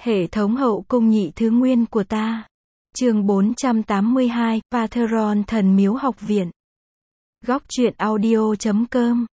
Hệ thống hậu cung nhị thứ nguyên của ta. Chương 482, Patheron thần miếu học viện. Góc truyện audio.com.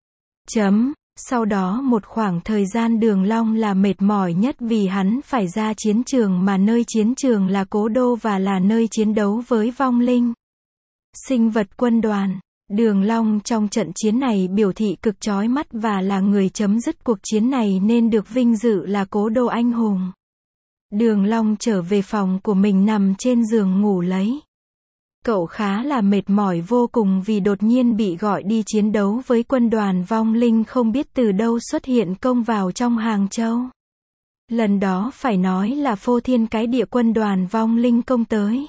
Sau đó một khoảng thời gian Đường Long là mệt mỏi nhất vì hắn phải ra chiến trường mà nơi chiến trường là cố đô và là nơi chiến đấu với vong linh. Sinh vật quân đoàn. Đường Long trong trận chiến này biểu thị cực chói mắt và là người chấm dứt cuộc chiến này nên được vinh dự là cố đô anh hùng. Đường Long trở về phòng của mình nằm trên giường ngủ lấy. Cậu khá là mệt mỏi vô cùng vì đột nhiên bị gọi đi chiến đấu với quân đoàn vong linh không biết từ đâu xuất hiện công vào trong Hàng Châu. Lần đó phải nói là phô thiên cái địa quân đoàn vong linh công tới.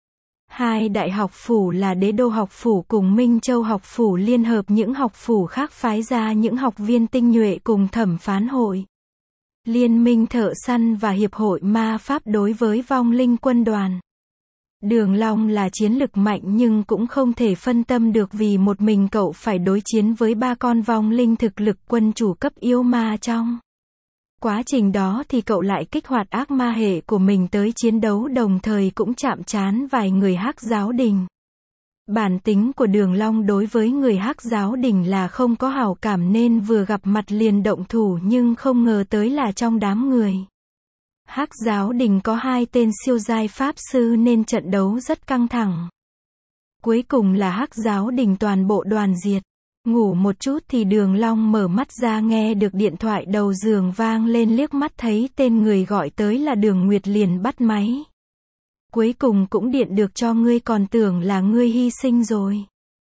Hai đại học phủ là Đế Đô học phủ cùng Minh Châu học phủ liên hợp những học phủ khác phái ra những học viên tinh nhuệ cùng thẩm phán hội, Liên minh thợ săn và hiệp hội ma pháp đối với vong linh quân đoàn. Đường Long là chiến lực mạnh nhưng cũng không thể phân tâm được vì một mình cậu phải đối chiến với ba con vong linh thực lực quân chủ cấp yêu ma trong. Quá trình đó thì cậu lại kích hoạt ác ma hệ của mình tới chiến đấu đồng thời cũng chạm trán vài người Hắc giáo đình. Bản tính của Đường Long đối với người Hắc giáo đình là không có hảo cảm nên vừa gặp mặt liền động thủ nhưng không ngờ tới là trong đám người Hắc giáo đình có hai tên siêu giai pháp sư nên trận đấu rất căng thẳng. Cuối cùng là Hắc giáo đình toàn bộ đoàn diệt. Ngủ một chút thì Đường Long mở mắt ra nghe được điện thoại đầu giường vang lên, liếc mắt thấy tên người gọi tới là Đường Nguyệt liền bắt máy. Cuối cùng cũng điện được cho ngươi, còn tưởng là ngươi hy sinh rồi.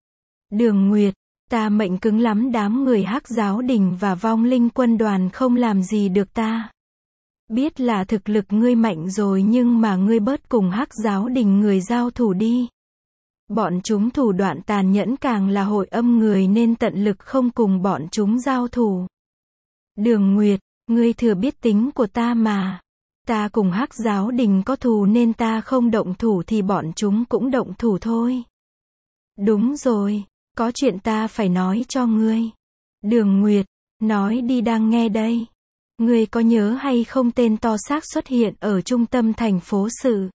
Đường Nguyệt, ta mệnh cứng lắm, đám người Hắc giáo đình và vong linh quân đoàn không làm gì được ta. Biết là thực lực ngươi mạnh rồi nhưng mà ngươi bớt cùng Hắc giáo đình người giao thủ đi. Bọn chúng thủ đoạn tàn nhẫn, càng là hội âm người nên tận lực không cùng bọn chúng giao thủ. Đường Nguyệt, ngươi thừa biết tính của ta mà. Ta cùng Hắc giáo đình có thù nên ta không động thủ thì bọn chúng cũng động thủ thôi. Đúng rồi, có chuyện ta phải nói cho ngươi. Đường Nguyệt, nói đi, đang nghe đây. Ngươi có nhớ hay không tên to xác xuất hiện ở trung tâm thành phố sự?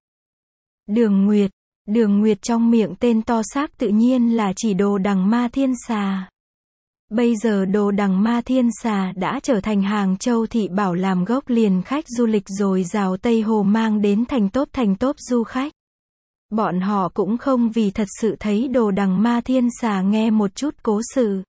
Đường Nguyệt trong miệng tên to xác tự nhiên là chỉ Đồ Đằng Ma Thiên Xà. Bây giờ Đồ Đằng Ma Thiên Xà đã trở thành Hàng Châu thị bảo làm gốc liền khách du lịch rồi rào Tây Hồ mang đến thành tốt du khách. Bọn họ cũng không vì thật sự thấy Đồ Đằng Ma Thiên Xà nghe một chút cố sự,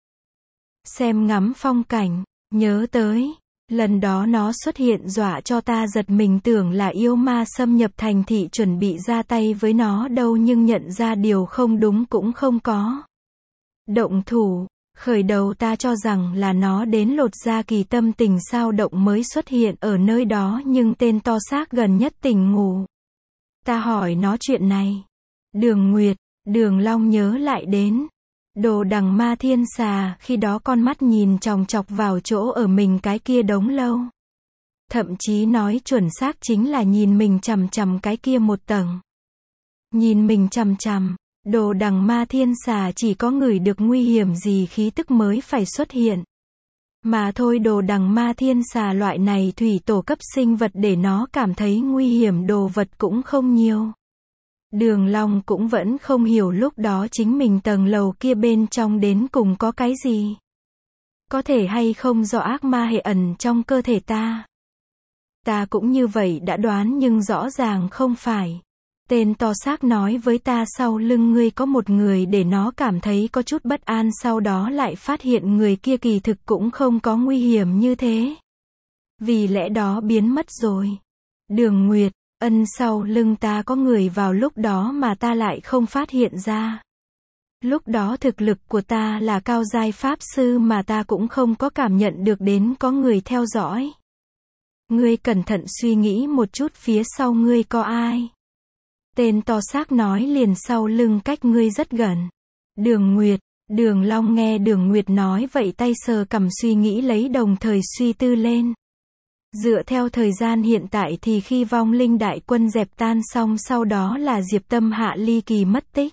xem ngắm phong cảnh, nhớ tới lần đó nó xuất hiện dọa cho ta giật mình, tưởng là yêu ma xâm nhập thành thị chuẩn bị ra tay với nó đâu, nhưng nhận ra điều không đúng cũng không có động thủ. Khởi đầu ta cho rằng là nó đến lột ra kỳ tâm tình sao động mới xuất hiện ở nơi đó, nhưng tên to xác gần nhất tỉnh ngủ. Ta hỏi nó chuyện này. Đường Nguyệt, Đường Long nhớ lại đến Đồ Đằng Ma Thiên Xà, khi đó con mắt nhìn chòng chọc vào chỗ ở mình cái kia đống lâu. Thậm chí nói chuẩn xác chính là nhìn mình chằm chằm cái kia một tầng. Nhìn mình chằm chằm, Đồ Đằng Ma Thiên Xà chỉ có ngửi được nguy hiểm gì khí tức mới phải xuất hiện. Mà thôi, Đồ Đằng Ma Thiên Xà loại này thủy tổ cấp sinh vật để nó cảm thấy nguy hiểm đồ vật cũng không nhiều. Đường Long cũng vẫn không hiểu lúc đó chính mình tầng lầu kia bên trong đến cùng có cái gì. Có thể hay không do ác ma hệ ẩn trong cơ thể ta. Ta cũng như vậy đã đoán nhưng rõ ràng không phải. Tên to xác nói với ta sau lưng ngươi có một người để nó cảm thấy có chút bất an, sau đó lại phát hiện người kia kỳ thực cũng không có nguy hiểm như thế. Vì lẽ đó biến mất rồi. Đường Nguyệt, sau lưng ta có người vào lúc đó mà ta lại không phát hiện ra. Lúc đó thực lực của ta là cao giai pháp sư mà ta cũng không có cảm nhận được đến có người theo dõi. Ngươi cẩn thận suy nghĩ một chút, phía sau ngươi có ai? Tên to xác nói liền, sau lưng cách ngươi rất gần. Đường Nguyệt, Đường Long nghe Đường Nguyệt nói vậy tay sờ cằm suy nghĩ lấy, đồng thời suy tư lên. Dựa theo thời gian hiện tại thì khi vong linh đại quân dẹp tan xong sau đó là Diệp Tâm Hạ ly kỳ mất tích.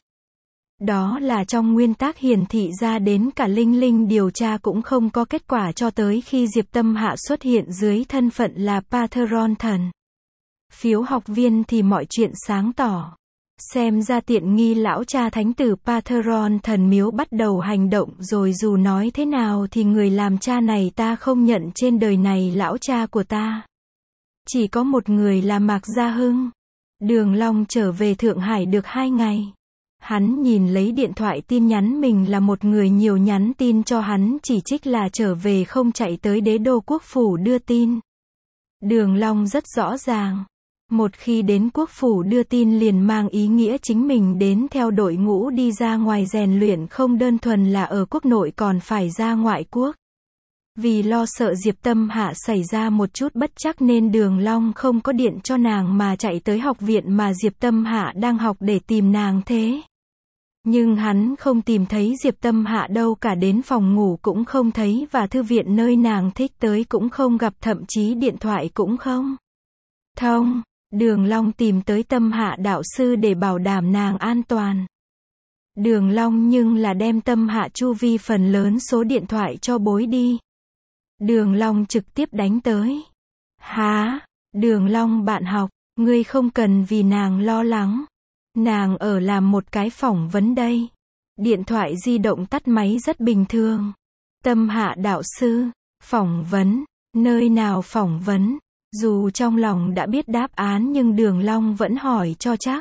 Đó là trong nguyên tắc hiển thị ra, đến cả Linh Linh điều tra cũng không có kết quả cho tới khi Diệp Tâm Hạ xuất hiện dưới thân phận là Patheron thần. phiếu học viên thì mọi chuyện sáng tỏ. Xem ra tiện nghi lão cha thánh tử Patheron thần miếu bắt đầu hành động rồi, dù nói thế nào thì người làm cha này ta không nhận trên đời này lão cha của ta. Chỉ có một người là Mạc Gia Hưng. Đường Long trở về Thượng Hải được 2 ngày. Hắn nhìn lấy điện thoại tin nhắn mình là một người nhiều nhắn tin cho hắn chỉ trích là trở về không chạy tới đế đô quốc phủ đưa tin. Đường Long rất rõ ràng. Một khi đến quốc phủ đưa tin liền mang ý nghĩa chính mình đến theo đội ngũ đi ra ngoài rèn luyện, không đơn thuần là ở quốc nội còn phải ra ngoại quốc. Vì lo sợ Diệp Tâm Hạ xảy ra một chút bất trắc nên Đường Long không có điện cho nàng mà chạy tới học viện mà Diệp Tâm Hạ đang học để tìm nàng thế. Nhưng hắn không tìm thấy Diệp Tâm Hạ đâu cả, đến phòng ngủ cũng không thấy và thư viện nơi nàng thích tới cũng không gặp, thậm chí điện thoại cũng không thông. Đường Long tìm tới Tâm Hạ đạo sư để bảo đảm nàng an toàn. Đường Long nhưng là đem Tâm Hạ chu vi phần lớn số điện thoại cho bối đi. Đường Long trực tiếp đánh tới. Hả? Đường Long bạn học, ngươi không cần vì nàng lo lắng. Nàng ở làm một cái phỏng vấn đây. Điện thoại di động tắt máy rất bình thường. Tâm Hạ đạo sư, phỏng vấn, nơi nào phỏng vấn? Dù trong lòng đã biết đáp án nhưng Đường Long vẫn hỏi cho chắc.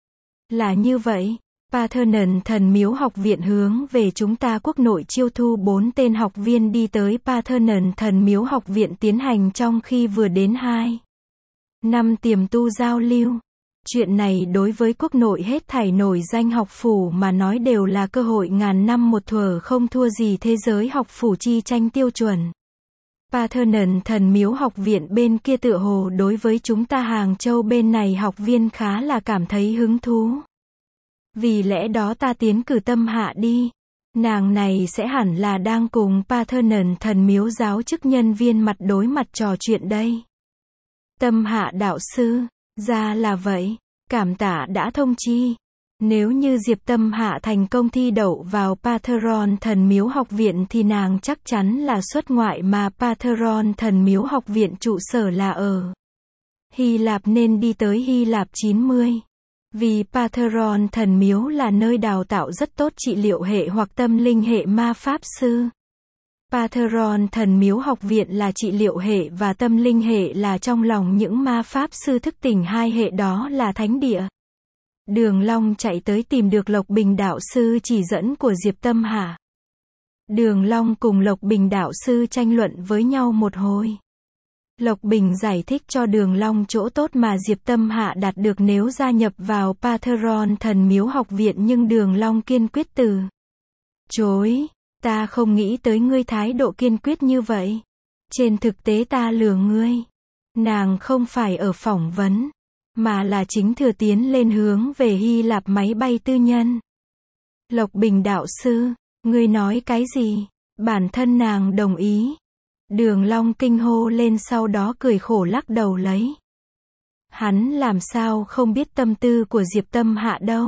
Là như vậy, Parthenon thần miếu học viện hướng về chúng ta quốc nội chiêu thu 4 tên học viên đi tới Parthenon thần miếu học viện tiến hành trong khi vừa đến 2 năm tiềm tu giao lưu. Chuyện này đối với quốc nội hết thảy nổi danh học phủ mà nói đều là cơ hội ngàn năm một thuở, không thua gì thế giới học phủ chi tranh tiêu chuẩn. Parthenon thần miếu học viện bên kia tựa hồ đối với chúng ta Hàng Châu bên này học viên khá là cảm thấy hứng thú. Vì lẽ đó ta tiến cử Tâm Hạ đi. Nàng này sẽ hẳn là đang cùng Parthenon thần miếu giáo chức nhân viên mặt đối mặt trò chuyện đây. Tâm Hạ đạo sư, ra là vậy, cảm tạ đã thông chi. Nếu như Diệp Tâm Hạ thành công thi đậu vào Parthenon thần miếu học viện thì nàng chắc chắn là xuất ngoại, mà Parthenon thần miếu học viện trụ sở là ở Hy Lạp nên đi tới Hy Lạp 90. Vì Parthenon thần miếu là nơi đào tạo rất tốt trị liệu hệ hoặc tâm linh hệ ma pháp sư. Parthenon thần miếu học viện là trị liệu hệ và tâm linh hệ là trong lòng những ma pháp sư thức tỉnh hai hệ đó là thánh địa. Đường Long chạy tới tìm được Lộc Bình đạo sư chỉ dẫn của Diệp Tâm Hạ. Đường Long cùng Lộc Bình đạo sư tranh luận với nhau một hồi. Lộc Bình giải thích cho Đường Long chỗ tốt mà Diệp Tâm Hạ đạt được nếu gia nhập vào Parthenon thần miếu học viện, nhưng Đường Long kiên quyết từ chối. Ta không nghĩ tới ngươi thái độ kiên quyết như vậy. Trên thực tế ta lừa ngươi. Nàng không phải ở phỏng vấn, mà là chính thừa tiến lên hướng về Hy Lạp máy bay tư nhân. Lộc Bình đạo sư, ngươi nói cái gì? Bản thân nàng đồng ý. Đường Long kinh hô lên, sau đó cười khổ lắc đầu lấy. Hắn làm sao không biết tâm tư của Diệp Tâm Hạ đâu.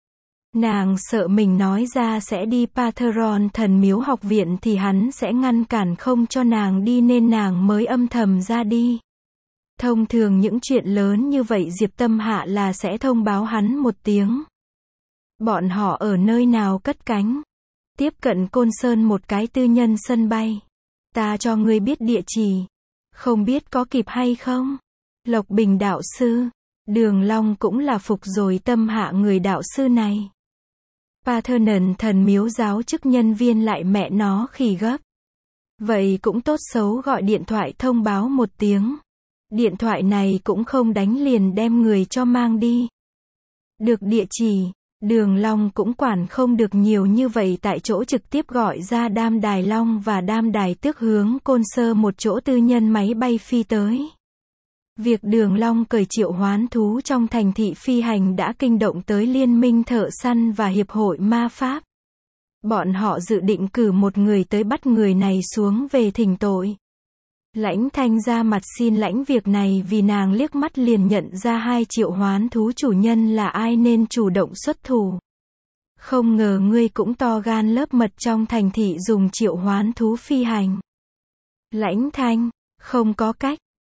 Nàng sợ mình nói ra sẽ đi Parthenon thần miếu học viện thì hắn sẽ ngăn cản không cho nàng đi nên nàng mới âm thầm ra đi. Thông thường những chuyện lớn như vậy Diệp Tâm Hạ là sẽ thông báo hắn một tiếng. Bọn họ ở nơi nào cất cánh? Tiếp cận Côn Sơn một cái tư nhân sân bay. Ta cho ngươi biết địa chỉ. Không biết có kịp hay không? Lộc Bình đạo sư. Đường Long cũng là phục rồi Tâm Hạ người đạo sư này. Parthenon thần miếu giáo chức nhân viên lại mẹ nó khỉ gấp. Vậy cũng tốt xấu gọi điện thoại thông báo một tiếng. Điện thoại này cũng không đánh liền đem người cho mang đi. Được địa chỉ, Đường Long cũng quản không được nhiều như vậy, tại chỗ trực tiếp gọi ra Đam Đài Long và Đam Đài Tước hướng Côn Sơ một chỗ tư nhân máy bay phi tới. Việc Đường Long cởi triệu hoán thú trong thành thị phi hành đã kinh động tới Liên minh thợ săn và Hiệp hội ma pháp. Bọn họ dự định cử một người tới bắt người này xuống về thỉnh tội. Lãnh Thanh ra mặt xin lãnh việc này vì nàng liếc mắt liền nhận ra 2 triệu hoán thú chủ nhân là ai nên chủ động xuất thủ. Không ngờ ngươi cũng to gan lớp mật trong thành thị dùng triệu hoán thú phi hành. Lãnh Thanh, không có cách,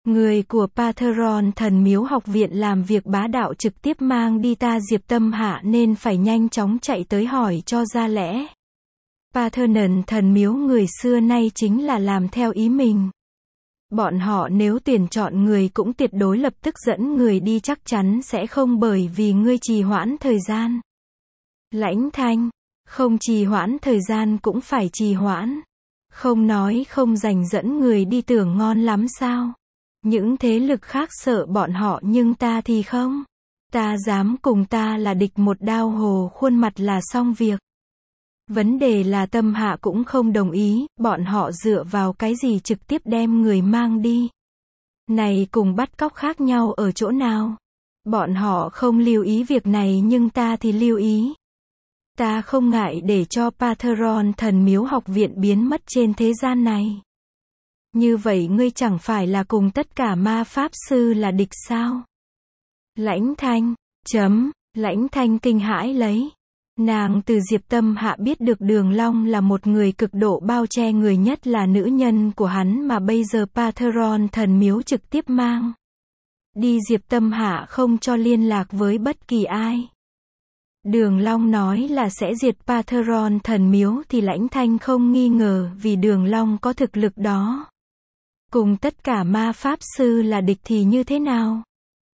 Người của Parthenon thần miếu học viện làm việc bá đạo trực tiếp mang đi ta Diệp Tâm Hạ nên phải nhanh chóng chạy tới hỏi cho ra lẽ. Parthenon thần miếu người xưa nay chính là làm theo ý mình. Bọn họ nếu tuyển chọn người cũng tuyệt đối lập tức dẫn người đi, chắc chắn sẽ không bởi vì ngươi trì hoãn thời gian. Lãnh Thanh, không trì hoãn thời gian cũng phải trì hoãn. Không nói không dành dẫn người đi tưởng ngon lắm sao? Những thế lực khác sợ bọn họ nhưng ta thì không. Ta dám cùng ta là địch một đao hồ khuôn mặt là xong việc. Vấn đề là Tâm Hạ cũng không đồng ý, bọn họ dựa vào cái gì trực tiếp đem người mang đi. Này cùng bắt cóc khác nhau ở chỗ nào? Bọn họ không lưu ý việc này nhưng ta thì lưu ý. Ta không ngại để cho Parthenon thần miếu học viện biến mất trên thế gian này. Như vậy ngươi chẳng phải là cùng tất cả ma pháp sư là địch sao? Lãnh Thanh, Lãnh Thanh kinh hãi lấy. Nàng từ Diệp Tâm Hạ biết được Đường Long là một người cực độ bao che người, nhất là nữ nhân của hắn mà bây giờ Parthenon thần miếu trực tiếp mang đi. Diệp Tâm Hạ không cho liên lạc với bất kỳ ai. Đường Long nói là sẽ diệt Parthenon thần miếu thì Lãnh Thanh không nghi ngờ vì Đường Long có thực lực đó. Cùng tất cả ma pháp sư là địch thì như thế nào?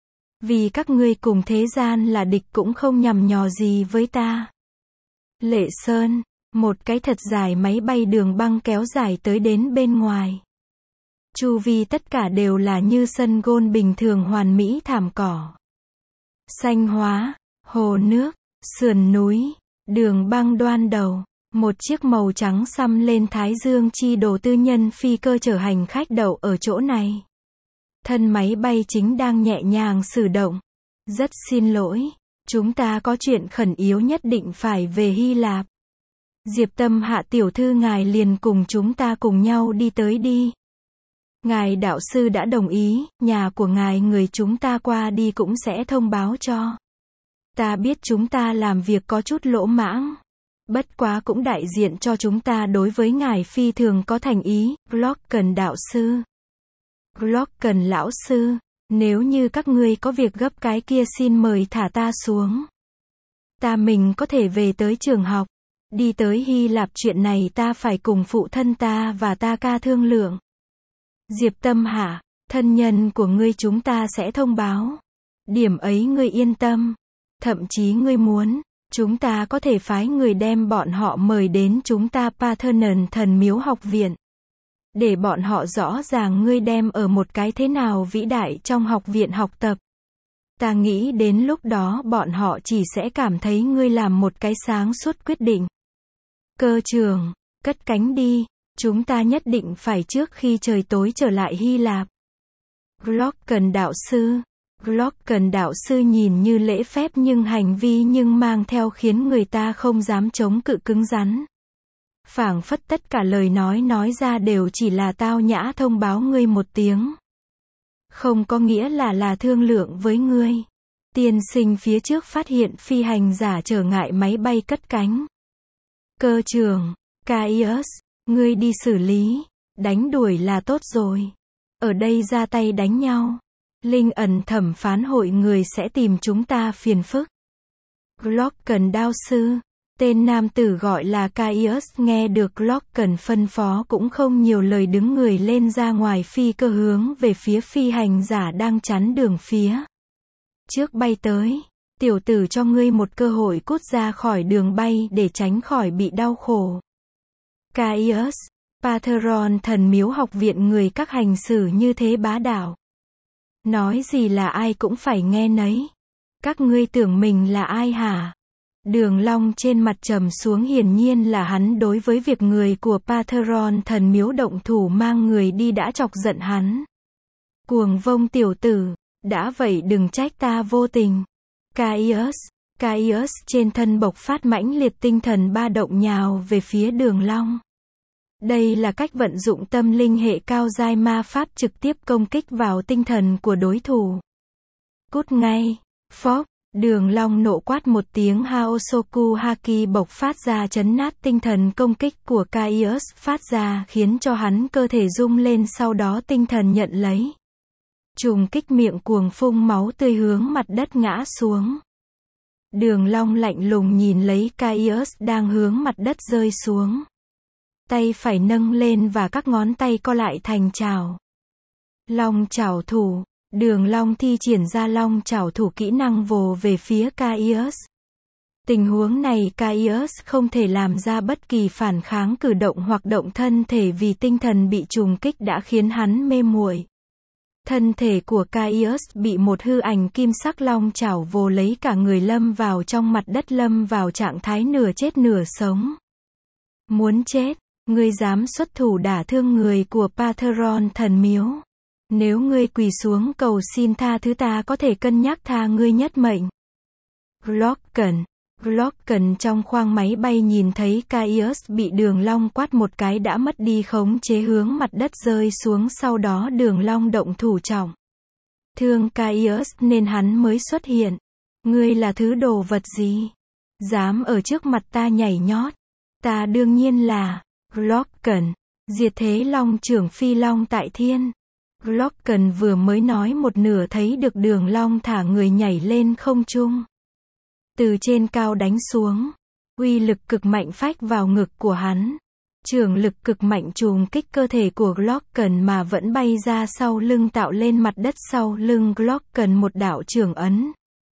Vì các ngươi cùng thế gian là địch cũng không nhằm nhò gì với ta. Lệ Sơn, một cái thật dài máy bay đường băng kéo dài tới đến bên ngoài. Chu vi tất cả đều là như sân golf bình thường, hoàn mỹ thảm cỏ. Xanh hóa, hồ nước, sườn núi, đường băng đoan đầu. Một chiếc màu trắng xăm lên Thái Dương chi đồ tư nhân phi cơ chở hành khách đậu ở chỗ này. Thân máy bay chính đang nhẹ nhàng sử động. Rất xin lỗi, chúng ta có chuyện khẩn yếu nhất định phải về Hy Lạp. Diệp Tâm Hạ tiểu thư, ngài liền cùng chúng ta cùng nhau đi tới đi. Ngài đạo sư đã đồng ý, nhà của ngài người chúng ta qua đi cũng sẽ thông báo cho. Ta biết chúng ta làm việc có chút lỗ mãng. Bất quá cũng đại diện cho chúng ta đối với ngài phi thường có thành ý. Glocken đạo sư. Glocken lão sư, nếu như các ngươi có việc gấp cái kia xin mời thả ta xuống. Ta mình có thể về tới trường học. Đi tới Hy Lạp chuyện này ta phải cùng phụ thân ta và ta ca thương lượng. Diệp Tâm Hạ, thân nhân của ngươi chúng ta sẽ thông báo. Điểm ấy ngươi yên tâm. Thậm chí ngươi muốn, chúng ta có thể phái người đem bọn họ mời đến chúng ta Parthenon thần miếu học viện. Để bọn họ rõ ràng ngươi đem ở một cái thế nào vĩ đại trong học viện học tập. Ta nghĩ đến lúc đó bọn họ chỉ sẽ cảm thấy ngươi làm một cái sáng suốt quyết định. Cơ trưởng, cất cánh đi, chúng ta nhất định phải trước khi trời tối trở lại Hy Lạp. Glocken đạo sư. Glocken đạo sư nhìn như lễ phép nhưng hành vi nhưng mang theo khiến người ta không dám chống cự, cứng rắn. Phảng phất tất cả lời nói ra đều chỉ là tao nhã thông báo ngươi một tiếng. Không có nghĩa là thương lượng với ngươi. Tiên sinh phía trước phát hiện phi hành giả trở ngại máy bay cất cánh. Cơ trưởng, Caius, ngươi đi xử lý, đánh đuổi là tốt rồi. Ở đây ra tay đánh nhau. Linh ẩn thẩm phán hội người sẽ tìm chúng ta phiền phức. Glocken đạo sư. Tên nam tử gọi là Caius nghe được Glocken phân phó cũng không nhiều lời, đứng người lên ra ngoài phi cơ hướng về phía phi hành giả đang chắn đường phía trước bay tới. Tiểu tử, cho ngươi một cơ hội cút ra khỏi đường bay để tránh khỏi bị đau khổ. Caius, Parthenon thần miếu học viện người các hành xử như thế bá đạo. Nói gì là ai cũng phải nghe nấy. Các ngươi tưởng mình là ai hả? Đường Long trên mặt trầm xuống, hiển nhiên là hắn đối với việc người của Parthenon thần miếu động thủ mang người đi đã chọc giận hắn. Cuồng vông tiểu tử, đã vậy đừng trách ta vô tình. Caius trên thân bộc phát mãnh liệt tinh thần ba động nhào về phía Đường Long. Đây là cách vận dụng tâm linh hệ cao giai ma pháp trực tiếp công kích vào tinh thần của đối thủ. Cút ngay, phốc. Đường Long nộ quát một tiếng, Haosoku Haki bộc phát ra chấn nát tinh thần công kích của Caius phát ra khiến cho hắn cơ thể rung lên, sau đó tinh thần nhận lấy. Trùng kích miệng cuồng phun máu tươi hướng mặt đất ngã xuống. Đường Long lạnh lùng nhìn lấy Caius đang hướng mặt đất rơi xuống. Tay phải nâng lên và các ngón tay co lại thành chảo. Long chảo thủ. Đường Long thi triển ra long chảo thủ kỹ năng vồ về phía Caius. Tình huống này Caius không thể làm ra bất kỳ phản kháng cử động hoặc động thân thể vì tinh thần bị trùng kích đã khiến hắn mê muội. Thân thể của Caius bị một hư ảnh kim sắc long chảo vồ lấy cả người lâm vào trong mặt đất, lâm vào trạng thái nửa chết nửa sống. Muốn chết, ngươi dám xuất thủ đả thương người của Patheron thần miếu. Nếu ngươi quỳ xuống cầu xin tha thứ ta có thể cân nhắc tha ngươi nhất mệnh. Glocken trong khoang máy bay nhìn thấy Caius bị Đường Long quát một cái đã mất đi khống chế hướng mặt đất rơi xuống, sau đó Đường Long động thủ trọng thương Caius nên hắn mới xuất hiện. Ngươi là thứ đồ vật gì? Dám ở trước mặt ta nhảy nhót? Ta đương nhiên là Glocken, diệt thế long trưởng phi long tại thiên. Glocken vừa mới nói một nửa thấy được Đường Long thả người nhảy lên không trung. Từ trên cao đánh xuống, uy lực cực mạnh phách vào ngực của hắn. Trường lực cực mạnh trùng kích cơ thể của Glocken mà vẫn bay ra sau lưng, tạo lên mặt đất sau lưng Glocken một đạo trường ấn.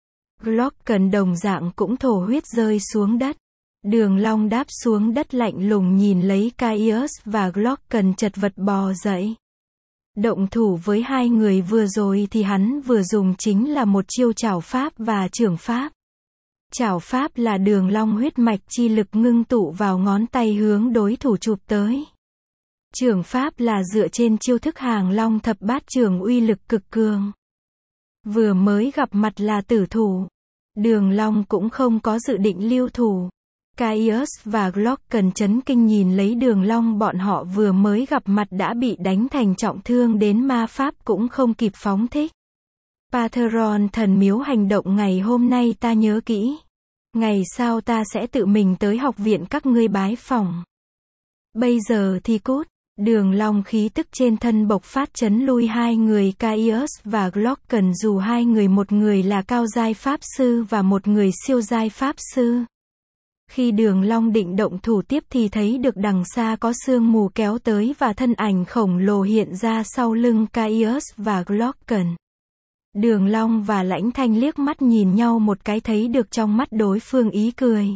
Glocken đồng dạng cũng thổ huyết rơi xuống đất. Đường Long đáp xuống đất lạnh lùng nhìn lấy Caius và Glocken chật vật bò dậy. Động thủ với hai người vừa rồi thì hắn vừa dùng chính là một chiêu trảo pháp và chưởng pháp. Trảo pháp là Đường Long huyết mạch chi lực ngưng tụ vào ngón tay hướng đối thủ chụp tới. Chưởng pháp là dựa trên chiêu thức Hàng Long thập bát chưởng uy lực cực cường. Vừa mới gặp mặt là tử thủ. Đường Long cũng không có dự định lưu thủ. Caius và Glocken chấn kinh nhìn lấy Đường Long, bọn họ vừa mới gặp mặt đã bị đánh thành trọng thương đến ma pháp cũng không kịp phóng thích. Patheron thần miếu hành động ngày hôm nay ta nhớ kỹ. Ngày sau ta sẽ tự mình tới học viện các ngươi bái phỏng. Bây giờ thì cút. Đường Long khí tức trên thân bộc phát chấn lui hai người Caius và Glocken, dù hai người, một người là cao giai pháp sư và một người siêu giai pháp sư. Khi Đường Long định động thủ tiếp thì thấy được đằng xa có sương mù kéo tới và thân ảnh khổng lồ hiện ra sau lưng Caius và Glocken. Đường Long và Lãnh Thanh liếc mắt nhìn nhau một cái, thấy được trong mắt đối phương ý cười.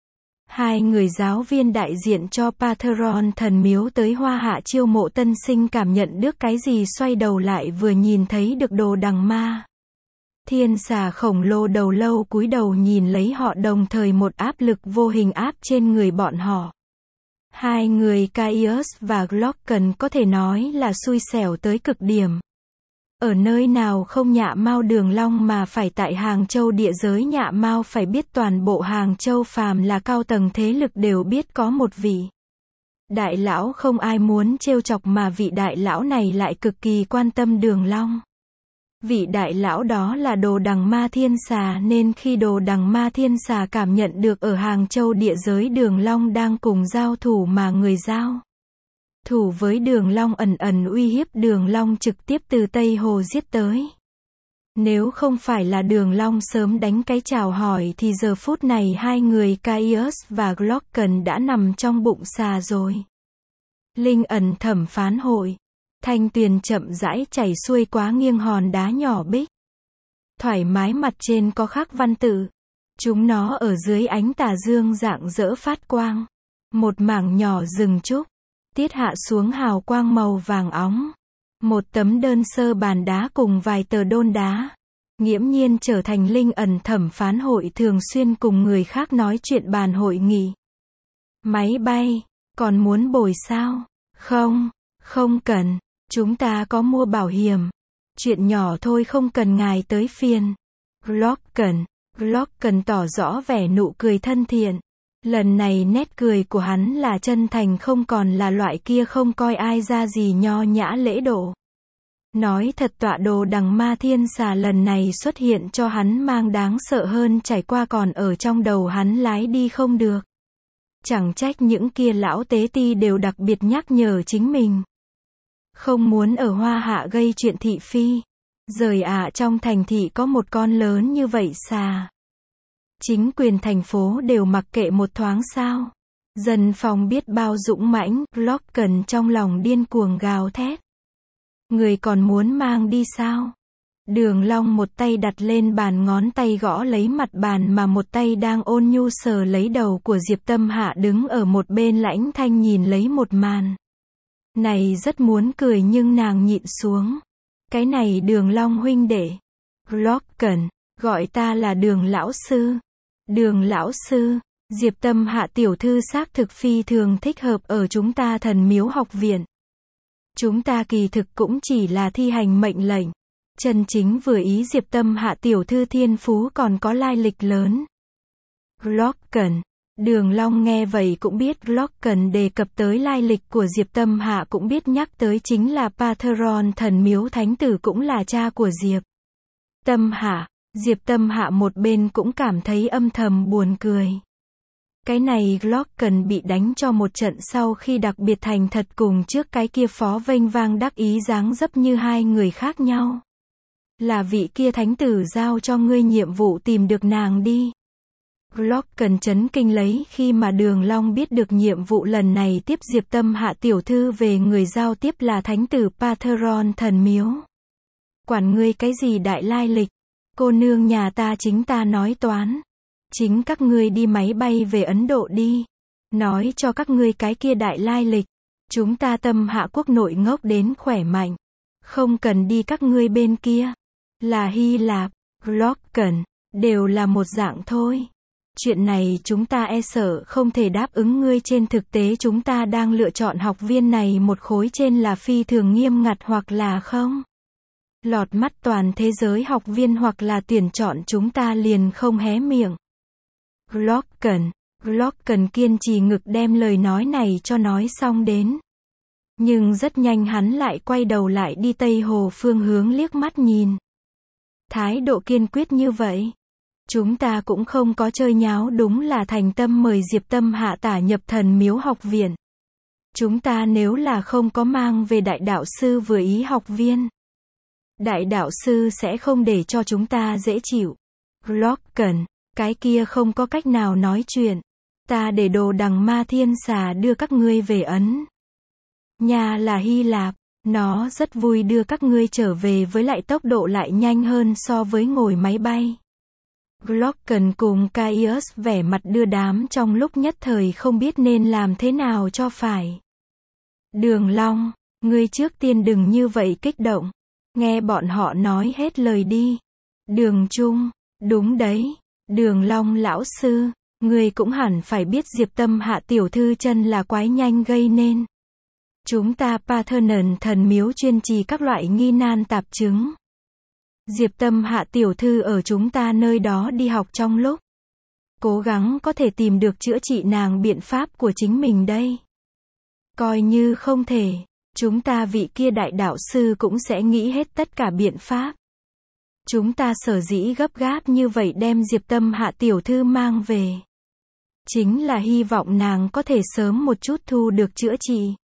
Hai người giáo viên đại diện cho Patheron thần miếu tới Hoa Hạ chiêu mộ tân sinh cảm nhận được cái gì, xoay đầu lại vừa nhìn thấy được đồ đằng ma. Thiên xà khổng lồ đầu lâu cúi đầu nhìn lấy họ, đồng thời một áp lực vô hình áp trên người bọn họ. Hai người Caius và Glocken có thể nói là xui xẻo tới cực điểm. Ở nơi nào không nhạ mao Đường Long mà phải tại Hàng Châu địa giới nhạ mao, phải biết toàn bộ Hàng Châu phàm là cao tầng thế lực đều biết có một vị đại lão không ai muốn trêu chọc, mà vị đại lão này lại cực kỳ quan tâm Đường Long. Vị đại lão đó là Đồ Đằng Ma Thiên Xà, nên khi Đồ Đằng Ma Thiên Xà cảm nhận được ở Hàng Châu địa giới Đường Long đang cùng giao thủ mà người giao thủ với Đường Long ẩn ẩn uy hiếp Đường Long, trực tiếp từ Tây Hồ giết tới. Nếu không phải là Đường Long sớm đánh cái chào hỏi thì giờ phút này hai người Caius và Glocken đã nằm trong bụng xà rồi. Linh ẩn thẩm phán hội. Thanh tuyền chậm rãi chảy xuôi quá nghiêng hòn đá nhỏ bích. Thoải mái, mặt trên có khắc văn tự. Chúng nó ở dưới ánh tà dương rạng rỡ phát quang. Một mảng nhỏ rừng trúc tiết hạ xuống hào quang màu vàng óng. Một tấm đơn sơ bàn đá cùng vài tờ đôn đá. Nghiễm nhiên trở thành linh ẩn thẩm phán hội thường xuyên cùng người khác nói chuyện bàn hội nghị. Máy bay, còn muốn bồi sao? Không, không cần. Chúng ta có mua bảo hiểm. Chuyện nhỏ thôi, không cần ngài tới phiền. Glocken tỏ rõ vẻ nụ cười thân thiện. Lần này nét cười của hắn là chân thành, không còn là loại kia không coi ai ra gì nho nhã lễ độ. Nói thật, tọa Đồ Đằng Ma Thiên Xà lần này xuất hiện cho hắn mang đáng sợ hơn trải qua còn ở trong đầu hắn lái đi không được. Chẳng trách những kia lão tế ti đều đặc biệt nhắc nhở chính mình. Không muốn ở Hoa Hạ gây chuyện thị phi. Giời ạ, trong thành thị có một con lớn như vậy xà. Chính quyền thành phố đều mặc kệ một thoáng sao? Dân phòng biết bao dũng mãnh, Logan trong lòng điên cuồng gào thét. Người còn muốn mang đi sao? Đường Long một tay đặt lên bàn, ngón tay gõ lấy mặt bàn mà một tay đang ôn nhu sờ lấy đầu của Diệp Tâm Hạ đứng ở một bên lãnh thanh nhìn lấy một màn. Này rất muốn cười nhưng nàng nhịn xuống. Cái này Đường Long huynh đệ. Logan, gọi ta là Đường lão sư. Đường lão sư, Diệp Tâm Hạ tiểu thư xác thực phi thường thích hợp ở chúng ta Thần Miếu học viện. Chúng ta kỳ thực cũng chỉ là thi hành mệnh lệnh. Chân chính vừa ý Diệp Tâm Hạ tiểu thư thiên phú còn có lai lịch lớn. Logan, Đường Long nghe vậy cũng biết Logan đề cập tới lai lịch của Diệp Tâm Hạ, cũng biết nhắc tới chính là Patron Thần Miếu Thánh Tử, cũng là cha của Diệp Tâm Hạ. Diệp Tâm Hạ một bên cũng cảm thấy âm thầm buồn cười. Cái này Logan bị đánh cho một trận sau khi đặc biệt thành thật cùng trước cái kia phó vênh vang đắc ý dáng dấp như hai người khác nhau. Là vị kia thánh tử giao cho ngươi nhiệm vụ tìm được nàng đi. Logan chấn kinh lấy khi mà Đường Long biết được nhiệm vụ lần này tiếp Diệp Tâm Hạ tiểu thư về, người giao tiếp là thánh tử Patron Thần Miếu. Quản ngươi cái gì đại lai lịch? Cô nương nhà ta chính ta nói toán. Chính các ngươi đi máy bay về Ấn Độ đi. Nói cho các ngươi cái kia đại lai lịch. Chúng ta Tâm Hạ quốc nội ngốc đến khỏe mạnh. Không cần đi các ngươi bên kia. Là Hy Lạp, Logan, đều là một dạng thôi. Chuyện này chúng ta e sợ không thể đáp ứng ngươi, trên thực tế chúng ta đang lựa chọn học viên này một khối trên là phi thường nghiêm ngặt hoặc là không lọt mắt toàn thế giới học viên, hoặc là tuyển chọn chúng ta liền không hé miệng. Logan kiên trì ngực đem lời nói này cho nói xong đến. Nhưng rất nhanh hắn lại quay đầu lại đi Tây Hồ phương hướng liếc mắt nhìn. Thái độ kiên quyết như vậy. Chúng ta cũng không có chơi nháo, đúng là thành tâm mời Diệp Tâm Hạ tả nhập Thần Miếu học viện. Chúng ta nếu là không có mang về đại đạo sư vừa ý học viên, đại đạo sư sẽ không để cho chúng ta dễ chịu. Logan, cái kia không có cách nào nói chuyện. Ta để đồ đằng ma thiên xà đưa các ngươi về Ấn Nhà là Hy Lạp. Nó rất vui đưa các ngươi trở về, với lại tốc độ lại nhanh hơn so với ngồi máy bay. Logan cùng Caius vẻ mặt đưa đám trong lúc nhất thời không biết nên làm thế nào cho phải. Đường Long, ngươi trước tiên đừng như vậy kích động. Nghe bọn họ nói hết lời đi. Đường Trung, đúng đấy. Đường Long lão sư, ngươi cũng hẳn phải biết Diệp Tâm Hạ tiểu thư chân là quái nhanh gây nên. Chúng ta Patron Thần Miếu chuyên trì các loại nghi nan tạp chứng. Diệp Tâm Hạ tiểu thư ở chúng ta nơi đó đi học trong lúc cố gắng có thể tìm được chữa trị nàng biện pháp của chính mình đây. Coi như không thể, chúng ta vị kia đại đạo sư cũng sẽ nghĩ hết tất cả biện pháp. Chúng ta sở dĩ gấp gáp như vậy đem Diệp Tâm Hạ tiểu thư mang về, chính là hy vọng nàng có thể sớm một chút thu được chữa trị.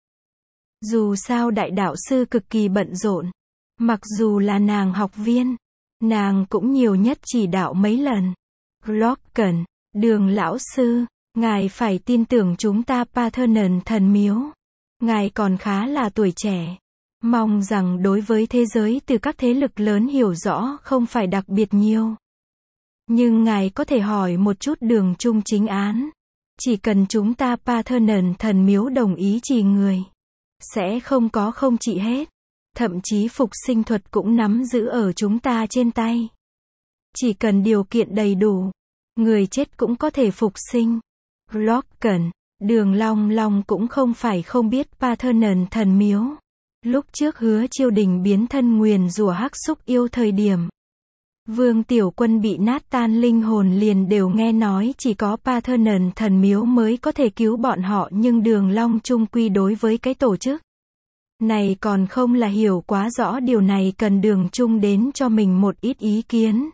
Dù sao đại đạo sư cực kỳ bận rộn. Mặc dù là nàng học viên, nàng cũng nhiều nhất chỉ đạo mấy lần. Logan, Đường lão sư, ngài phải tin tưởng chúng ta Patron Thần Miếu. Ngài còn khá là tuổi trẻ. Mong rằng đối với thế giới từ các thế lực lớn hiểu rõ không phải đặc biệt nhiều. Nhưng ngài có thể hỏi một chút Đường Trung chính án. Chỉ cần chúng ta Patron Thần Miếu đồng ý trì người, sẽ không có không trị hết. Thậm chí phục sinh thuật cũng nắm giữ ở chúng ta trên tay. Chỉ cần điều kiện đầy đủ, người chết cũng có thể phục sinh. Logan, Đường Long cũng không phải không biết Patron Thần Miếu. Lúc trước Hứa Chiêu Đình biến thân nguyền rủa hắc xúc yêu thời điểm, Vương Tiểu Quân bị nát tan linh hồn liền đều nghe nói chỉ có Patron Thần Miếu mới có thể cứu bọn họ, nhưng Đường Long chung quy đối với cái tổ chức này còn không là hiểu quá rõ, điều này cần Đường Trung đến cho mình một ít ý kiến.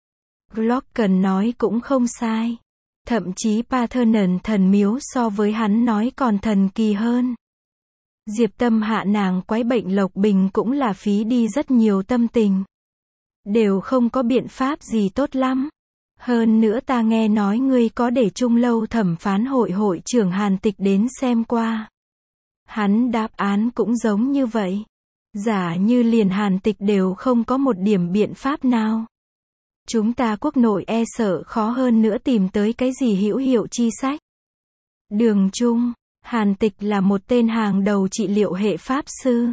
Logan nói cũng không sai. Thậm chí Patron Thần Miếu so với hắn nói còn thần kỳ hơn. Diệp Tâm Hạ nàng quái bệnh Lộc Bình cũng là phí đi rất nhiều tâm tình. đều không có biện pháp gì tốt lắm. Hơn nữa ta nghe nói ngươi có để Trung Lâu thẩm phán hội hội trưởng Hàn Tịch đến xem qua. Hắn đáp án cũng giống như vậy. Giả như liền Hàn Tịch đều không có một điểm biện pháp nào. Chúng ta quốc nội e sợ khó hơn nữa tìm tới cái gì hữu hiệu chi sách. Đường Trung, Hàn Tịch là một tên hàng đầu trị liệu hệ pháp sư.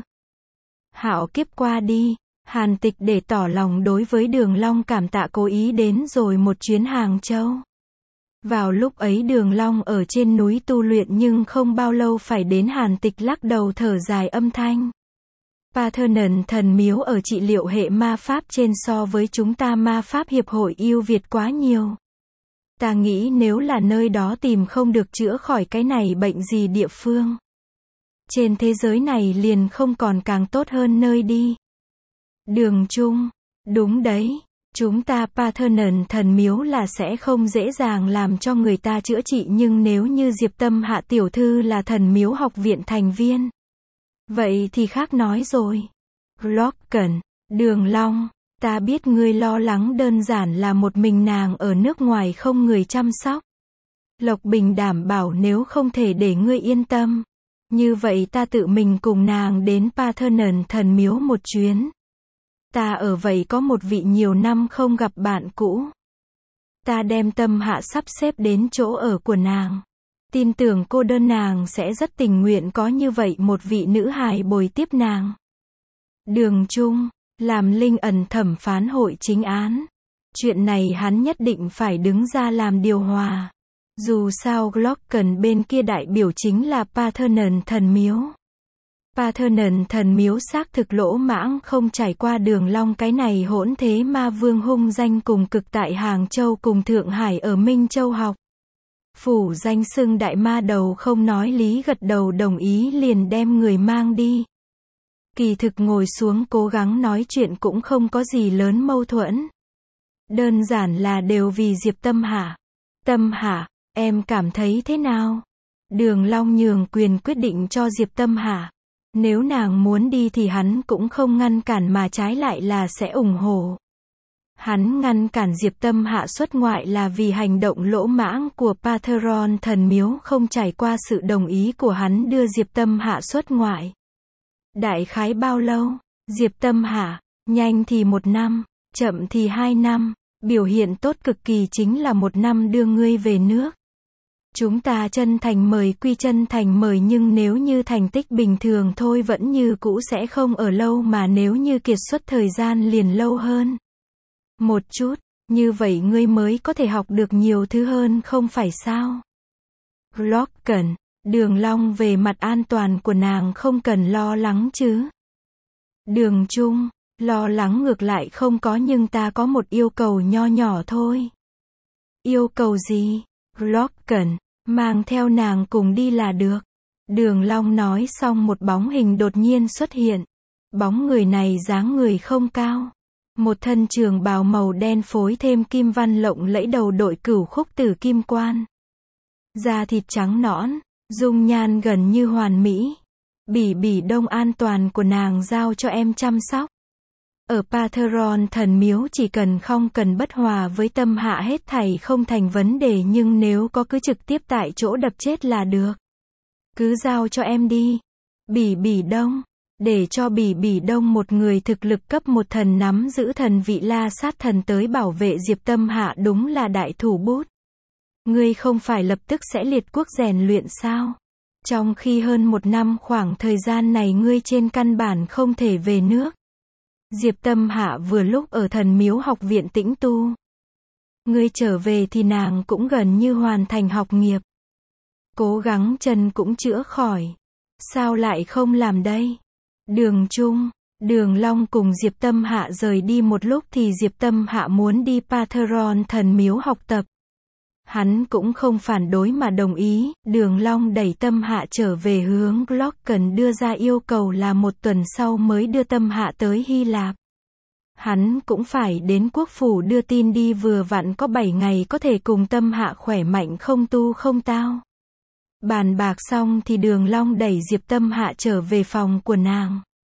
Hạo kiếp qua đi, Hàn Tịch để tỏ lòng đối với Đường Long cảm tạ cố ý đến rồi một chuyến Hàng Châu. Vào lúc ấy Đường Long ở trên núi tu luyện nhưng không bao lâu phải đến Hàn Tịch lắc đầu thở dài âm thanh. Parthenon thần miếu ở trị liệu hệ ma pháp trên so với chúng ta ma pháp hiệp hội ưu việt quá nhiều. Ta nghĩ nếu là nơi đó tìm không được chữa khỏi cái này bệnh gì địa phương. Trên thế giới này liền không còn càng tốt hơn nơi đi. Đường Trung, đúng đấy, chúng ta Parthenon thần miếu là sẽ không dễ dàng làm cho người ta chữa trị nhưng nếu như Diệp Tâm Hạ tiểu thư là thần miếu học viện thành viên. Vậy thì khác nói rồi. Locken, Đường Long, ta biết ngươi lo lắng đơn giản là một mình nàng ở nước ngoài không người chăm sóc. Lộc Bình đảm bảo nếu không thể để ngươi yên tâm. Như vậy ta tự mình cùng nàng đến Parthenon thần miếu một chuyến. Ta ở vậy có một vị nhiều năm không gặp bạn cũ. Ta đem Tâm Hạ sắp xếp đến chỗ ở của nàng. Tin tưởng cô đơn nàng sẽ rất tình nguyện có như vậy một vị nữ hài bồi tiếp nàng. Đường Trung, làm Linh ẩn thẩm phán hội chính án. Chuyện này hắn nhất định phải đứng ra làm điều hòa. Dù sao Glocken bên kia đại biểu chính là Parthenon thần miếu. Parthenon thần miếu xác thực lỗ mãng không trải qua Đường Long cái này hỗn thế ma vương hung danh cùng cực tại Hàng Châu cùng Thượng Hải ở Minh Châu học. Phủ danh xưng đại ma đầu không nói lý gật đầu đồng ý liền đem người mang đi. Kỳ thực ngồi xuống cố gắng nói chuyện cũng không có gì lớn mâu thuẫn. Đơn giản là đều vì Diệp Tâm Hạ. Tâm Hạ, em cảm thấy thế nào? Đường Long nhường quyền quyết định cho Diệp Tâm Hạ. Nếu nàng muốn đi thì hắn cũng không ngăn cản mà trái lại là sẽ ủng hộ. Hắn ngăn cản Diệp Tâm Hạ xuất ngoại là vì hành động lỗ mãng của Parthenon thần miếu không trải qua sự đồng ý của hắn đưa Diệp Tâm Hạ xuất ngoại. Đại khái bao lâu? Diệp Tâm Hạ, nhanh thì 1 năm, chậm thì 2 năm, biểu hiện tốt cực kỳ chính là 1 năm đưa ngươi về nước. Chúng ta chân thành mời quy chân thành mời nhưng nếu như thành tích bình thường thôi vẫn như cũ sẽ không ở lâu mà nếu như kiệt xuất thời gian liền lâu hơn. Một chút, như vậy ngươi mới có thể học được nhiều thứ hơn không phải sao? Locken, Đường Long về mặt an toàn của nàng không cần lo lắng chứ. Đường Trung, lo lắng ngược lại không có nhưng ta có một yêu cầu nho nhỏ thôi. Yêu cầu gì? Locken, mang theo nàng cùng đi là được. Đường Long nói xong một bóng hình đột nhiên xuất hiện. Bóng người này dáng người không cao. Một thân trường bào màu đen phối thêm kim văn lộng lẫy đầu đội cửu khúc tử kim quan. Da thịt trắng nõn, dung nhan gần như hoàn mỹ. Bỉ đông an toàn của nàng giao cho em chăm sóc. Ở Parthenon thần miếu chỉ cần không cần bất hòa với Tâm Hạ hết thảy không thành vấn đề nhưng nếu có cứ trực tiếp tại chỗ đập chết là được. Cứ giao cho em đi. Bỉ đông. Để cho Bỉ đông một người thực lực cấp 1 thần nắm giữ thần vị La Sát thần tới bảo vệ Diệp Tâm Hạ đúng là đại thủ bút. Ngươi không phải lập tức sẽ liệt quốc rèn luyện sao? Trong khi hơn 1 năm khoảng thời gian này ngươi trên căn bản không thể về nước. Diệp Tâm Hạ vừa lúc ở thần miếu học viện tĩnh tu. Ngươi trở về thì nàng cũng gần như hoàn thành học nghiệp. Cố gắng chân cũng chữa khỏi. Sao lại không làm đây? Đường Trung, Đường Long cùng Diệp Tâm Hạ rời đi một lúc thì Diệp Tâm Hạ muốn đi Parthenon thần miếu học tập. Hắn cũng không phản đối mà đồng ý, Đường Long đẩy Tâm Hạ trở về hướng Glocken đưa ra yêu cầu là 1 tuần sau mới đưa Tâm Hạ tới Hy Lạp. Hắn cũng phải đến quốc phủ đưa tin đi vừa vặn có 7 ngày có thể cùng Tâm Hạ khỏe mạnh không tu không tao. Bàn bạc xong thì Đường Long đẩy Diệp Tâm Hạ trở về phòng của nàng.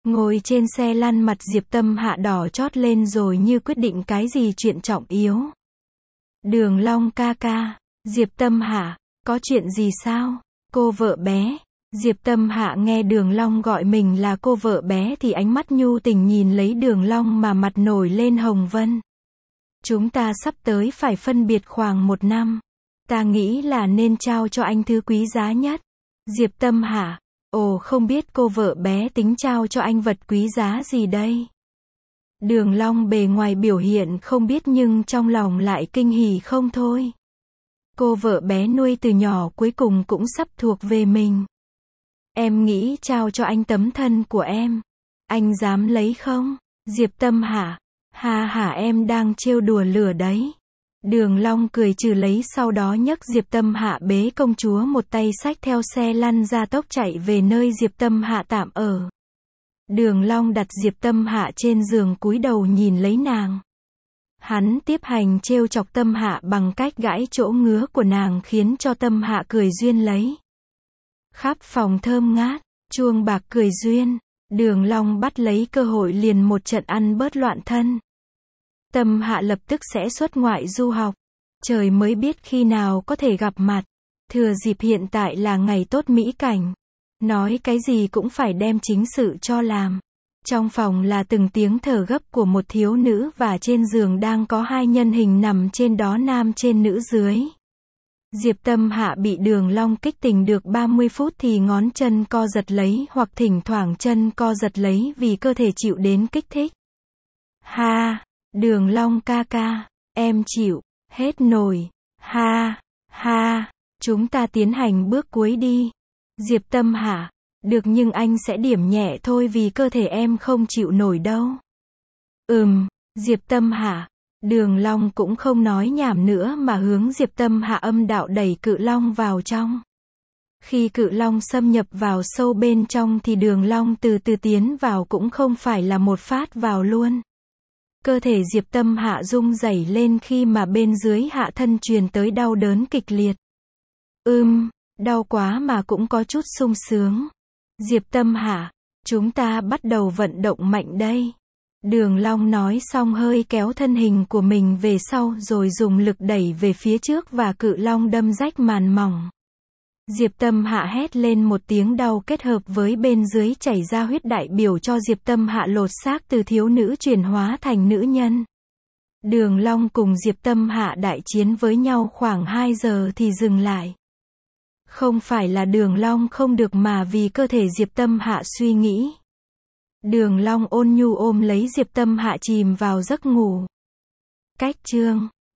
Ngồi trên xe lăn mặt Diệp Tâm Hạ đỏ chót lên rồi như quyết định cái gì chuyện trọng yếu. Đường Long ca ca. Diệp Tâm Hạ, có chuyện gì sao? Cô vợ bé. Diệp Tâm Hạ nghe Đường Long gọi mình là cô vợ bé thì ánh mắt nhu tình nhìn lấy Đường Long mà mặt nổi lên hồng vân. Chúng ta sắp tới phải phân biệt khoảng 1 năm. Ta nghĩ là nên trao cho anh thứ quý giá nhất. Diệp Tâm Hạ, ồ không biết cô vợ bé tính trao cho anh vật quý giá gì đây? Đường Long bề ngoài biểu hiện không biết nhưng trong lòng lại kinh hỉ không thôi. Cô vợ bé nuôi từ nhỏ cuối cùng cũng sắp thuộc về mình. Em nghĩ trao cho anh tấm thân của em. Anh dám lấy không? Diệp Tâm Hạ, ha hả em đang trêu đùa lửa đấy. Đường Long cười trừ lấy sau đó nhấc Diệp Tâm Hạ bế công chúa một tay xách theo xe lăn ra tốc chạy về nơi Diệp Tâm Hạ tạm ở. Đường Long đặt Diệp Tâm Hạ trên giường cúi đầu nhìn lấy nàng. Hắn tiếp hành trêu chọc Tâm Hạ bằng cách gãi chỗ ngứa của nàng khiến cho Tâm Hạ cười duyên lấy. Khắp phòng thơm ngát, chuông bạc cười duyên. Đường Long bắt lấy cơ hội liền một trận ăn bớt loạn thân. Tâm Hạ lập tức sẽ xuất ngoại du học. Trời mới biết khi nào có thể gặp mặt. Thừa dịp hiện tại là ngày tốt mỹ cảnh. Nói cái gì cũng phải đem chính sự cho làm. Trong phòng là từng tiếng thở gấp của một thiếu nữ và trên giường đang có 2 nhân hình nằm trên đó nam trên nữ dưới. Diệp Tâm Hạ bị Đường Long kích tình được 30 phút thì ngón chân co giật lấy hoặc thỉnh thoảng chân co giật lấy vì cơ thể chịu đến kích thích. Ha, Đường Long ca ca, em chịu, hết nổi. Ha, ha, chúng ta tiến hành bước cuối đi. Diệp Tâm Hạ, được nhưng anh sẽ điểm nhẹ thôi vì cơ thể em không chịu nổi đâu. Diệp Tâm Hạ. Đường Long cũng không nói nhảm nữa mà hướng Diệp Tâm Hạ âm đạo đẩy cự long vào trong. Khi cự long xâm nhập vào sâu bên trong thì Đường Long từ từ tiến vào cũng không phải là một phát vào luôn. Cơ thể Diệp Tâm Hạ rung rẩy lên khi mà bên dưới hạ thân truyền tới đau đớn kịch liệt. Đau quá mà cũng có chút sung sướng. Diệp Tâm Hạ, chúng ta bắt đầu vận động mạnh đây. Đường Long nói xong hơi kéo thân hình của mình về sau rồi dùng lực đẩy về phía trước và cự long đâm rách màn mỏng. Diệp Tâm Hạ hét lên một tiếng đau kết hợp với bên dưới chảy ra huyết đại biểu cho Diệp Tâm Hạ lột xác từ thiếu nữ chuyển hóa thành nữ nhân. Đường Long cùng Diệp Tâm Hạ đại chiến với nhau khoảng 2 giờ thì dừng lại. Không phải là Đường Long không được mà vì cơ thể Diệp Tâm Hạ suy nghĩ. Đường Long ôn nhu ôm lấy Diệp Tâm Hạ chìm vào giấc ngủ. Cách chương